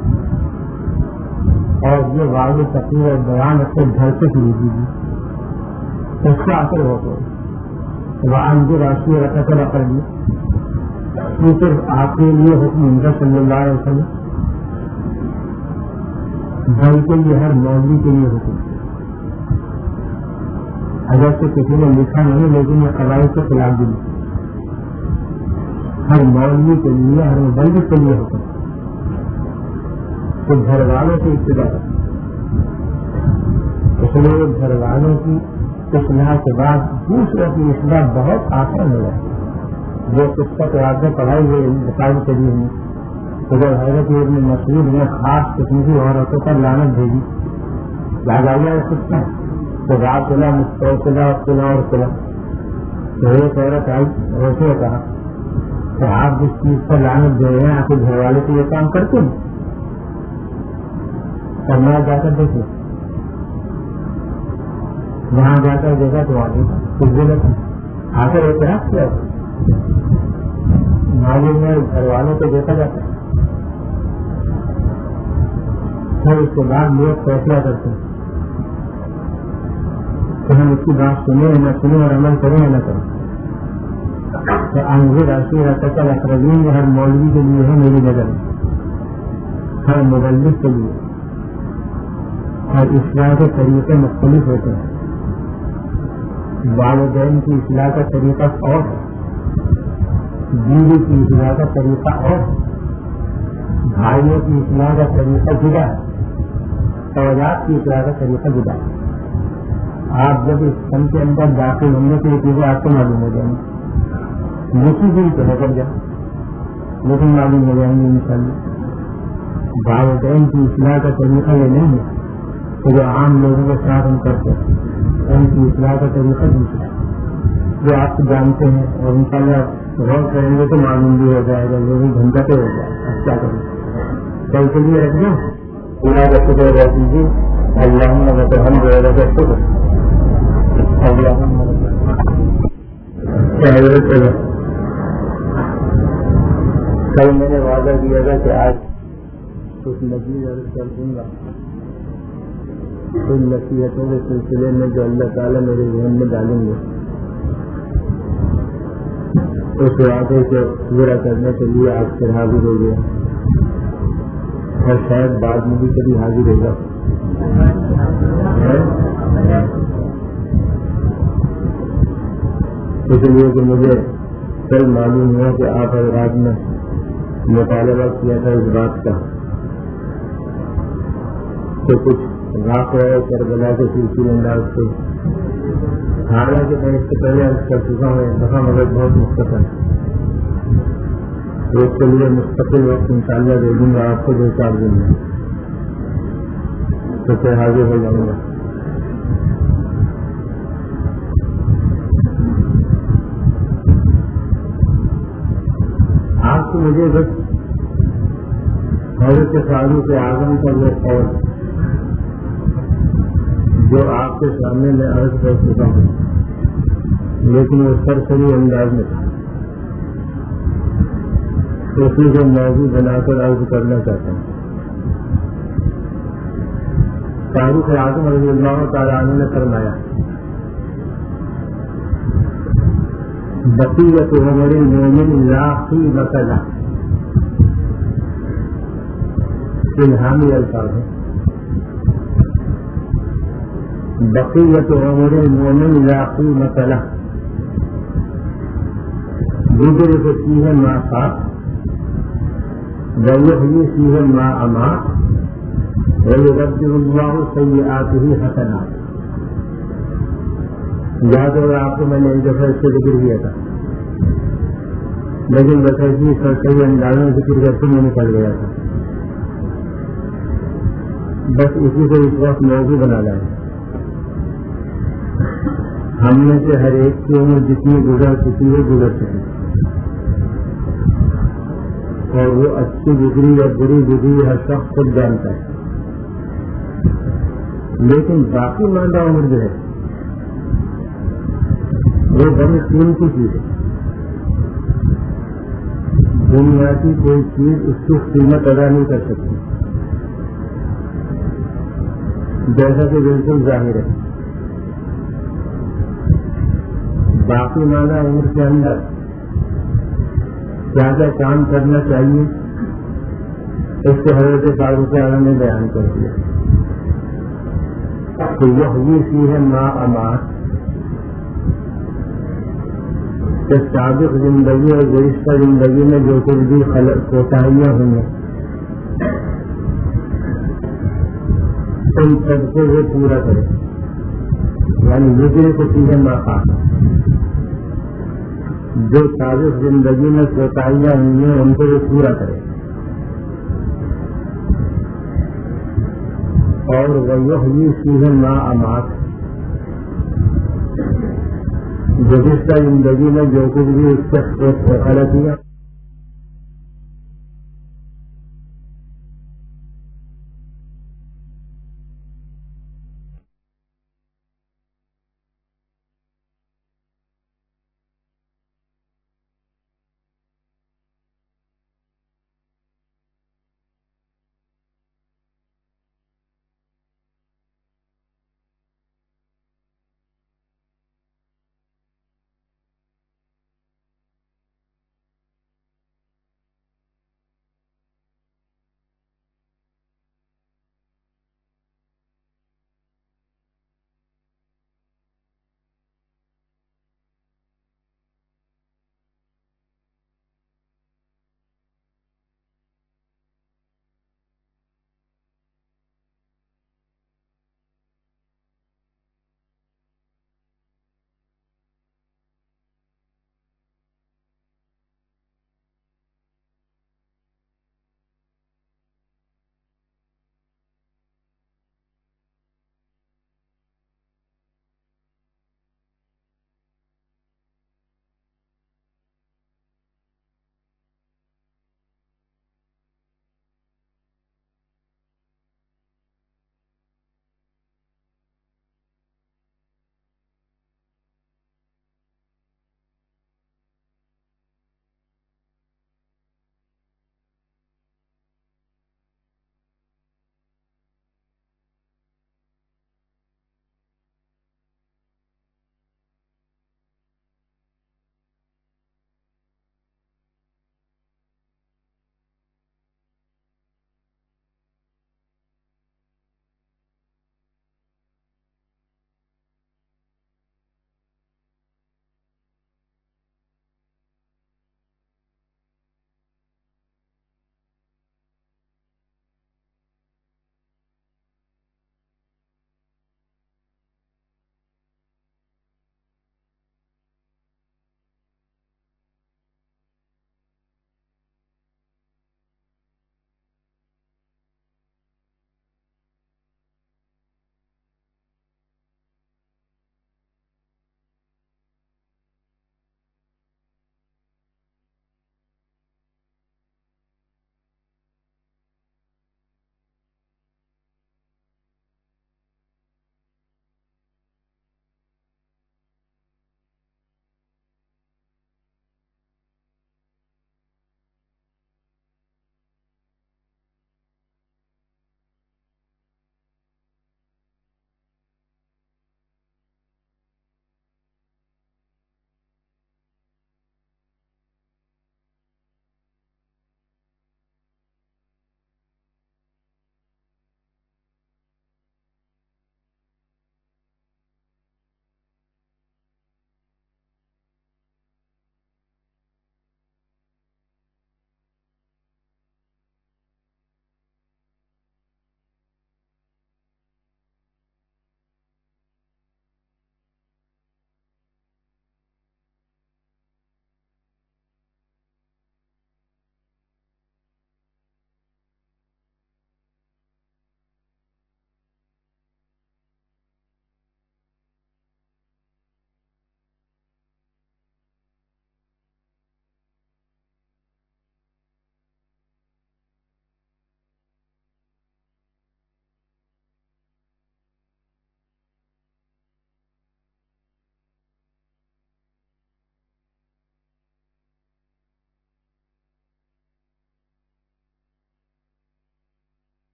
اور یہ واعظ تقریر اور بیان اپنے گھر سے شروع کیجیے. اس کا اثر ہوتا ہے وہاں جو راشٹری رکھا چلا کر لی صرف آپ کے لیے حکم انکا صلی اللہ علیہ وسلم, گھر کے لیے ہر مولوی کے لیے حکم. اگر سے کسی نے لکھا نہیں لیکن یہ قواعد کے خلاف بھی ہر مولوی کے لیے ہر مبلغ کے لیے حکم تو گھر والوں کی ابتدا کریں. اس لیے گھر والوں کی اصلاح کے بعد دوسروں کی اصلاح بہت آسان ہو جائے. جو قصہ کو آپ نے پڑھائی ہوئی بتائی کری ہوئی تو جب حضرت ابن مسعود نے خاص قسم کی عورتوں پر لعنت بھیجی, یاد آ گیا اس قصہ تو رات قلعہ مستقلا اور قلعہ اور قلعہ تو ایک عورت آئی اسے کہا کہ آپ جس چیز پر لعنت دے رہے ہیں آپ کے گھر والے کو یہ کام کرتے ہیں, اور میں جا کر دیکھ لوں. وہاں جا کر دیکھا تو آگے کچھ دن آ کر اعتراف کیا معلوم میں گھر والوں کو دیکھا جاتا ہے. پھر اس کے بعد لوگ فیصلہ کرتے ہیں کہ ہم اس کی بات سنیں نہ سنیں اور عمل کریں یا نہ کریں. تو انگریزی راشٹری رکھا اخرین میں ہر مولوی کے لیے ہے میری نظر میں, ہر مبلغ کے لیے, اور اصلاح کے طریقے مختلف ہوتے ہیں. والدین کی اصلاح کا طریقہ اور ہے, بیوی کی اصلاح کا طریقہ اور ہے, بھائیوں کی اصلاح کا طریقہ جدا ہے, اولاد کی اصلاح کا طریقہ جدا ہے. آپ جب اس فن کے اندر داخل ہونے کی چیزیں آپ کو معلوم ہو جائیں گی, دوسری دن تو ہو کر جائے لیکن معلوم ہو جائیں گے ان شاء اللہ. والدین کی اصلاح کا طریقہ یہ نہیں ہے کہ جو عام لوگوں کے ساتھ ہم کرتے ہیں, ان کی اصلاح کا طریقہ دوسرا جو آپ جانتے ہیں, اور ان شاء اللہ غور کریں گے تو معلوم بھی ہو جائے گا, جو بھی گھنٹہ پہ ہو جائے گا. کیا کریں کل کے لیے رکھ دیں پورا کا شکر ادا کیجیے. اللہ ہم جو ہے شکر کل میں نے وعدہ کیا تھا کہ آج کچھ نجیب عرض کر دوں گا ان نصیحتوں کے سلسلے میں جو اللہ تعالیٰ میرے ذہن میں ڈالیں گے اس وعدے کو پورا کرنے کے لیے آج پھر حاضر ہو گیا, اور شاید بعد میں بھی کبھی حاضر ہوگا. اس لیے کہ مجھے کل معلوم ہوا کہ آپ حضرات نے مطالبہ کیا تھا اس بات کا کہ کچھ واقع ہے کربلا کے سلسلے انداز سے. حالانکہ میں اس سے پہلے عرض کر چکا ہوں ایک دفعہ مگر بہت مختصر تو اس کے لیے مستقل وقت انشاءاللہ دے دوں گا آپ کو دو چار دن میں, تو پھر حاضر ہو جاؤں گا. آپ کو مجھے بس حضرت فاروق اعظم کا وہ قول جو آپ کے سامنے میں عرض کر چکا ہوں لیکن وہ سرسری انداز میں تھا, اسی کو موضوع بنا کر عرض کرنا چاہتا ہوں. فاروق اعظم رضی اللہ تعالیٰ عنہ نے فرمایا بقیت عمر المومن لا قیمت لہ, الہامی الفاظ ہے. بقیت عمر المومن لا قیمت لہ يدرك فيها ما خاف ويحيي فيها ما أمات ويبدل الله سيئاته حسنات. یاد ہوگا آپ کو میں نے ایک دفعہ اس سے ذکر کیا تھا لیکن بس ایسی صحیح انداز میں ذکر کرتے میں نکل گیا تھا. بس اسی کو اس وقت موضوع بنا لائے. ہم میں سے ہر ایک کی عمر جتنی گزر چکی ہے گزر چکی, اور وہ اچھی گزری یا بری گزری ہر شخص خود جانتا ہے. لیکن باقی ماندہ عمر جو ہے وہ بڑی قیمتی چیز ہے. دنیا کی کوئی چیز اس کی قیمت ادا نہیں کر سکتی، جیسا کہ بالکل ظاہر ہے. باقی ماندہ عمر کے اندر کیا کیا کام کرنا چاہیے اس کو حضرت فاروق اعظم نے بیان کر دیا. تو وہ سی ہے ما امات کہ سابق زندگی اور گزشتہ زندگی میں جو کچھ بھی کوتاہیاں ہوئی ہیں ان سب کو وہ پورا کرے. یعنی گزرے کو چیزیں ماقا جو سابق زندگی میں کوتاہیاں ہوئی ہیں ان کو وہ پورا کرے. اور وہ چیزیں ما امات گزشتہ زندگی میں جو کچھ بھی اس شخص کو کھڑا کیا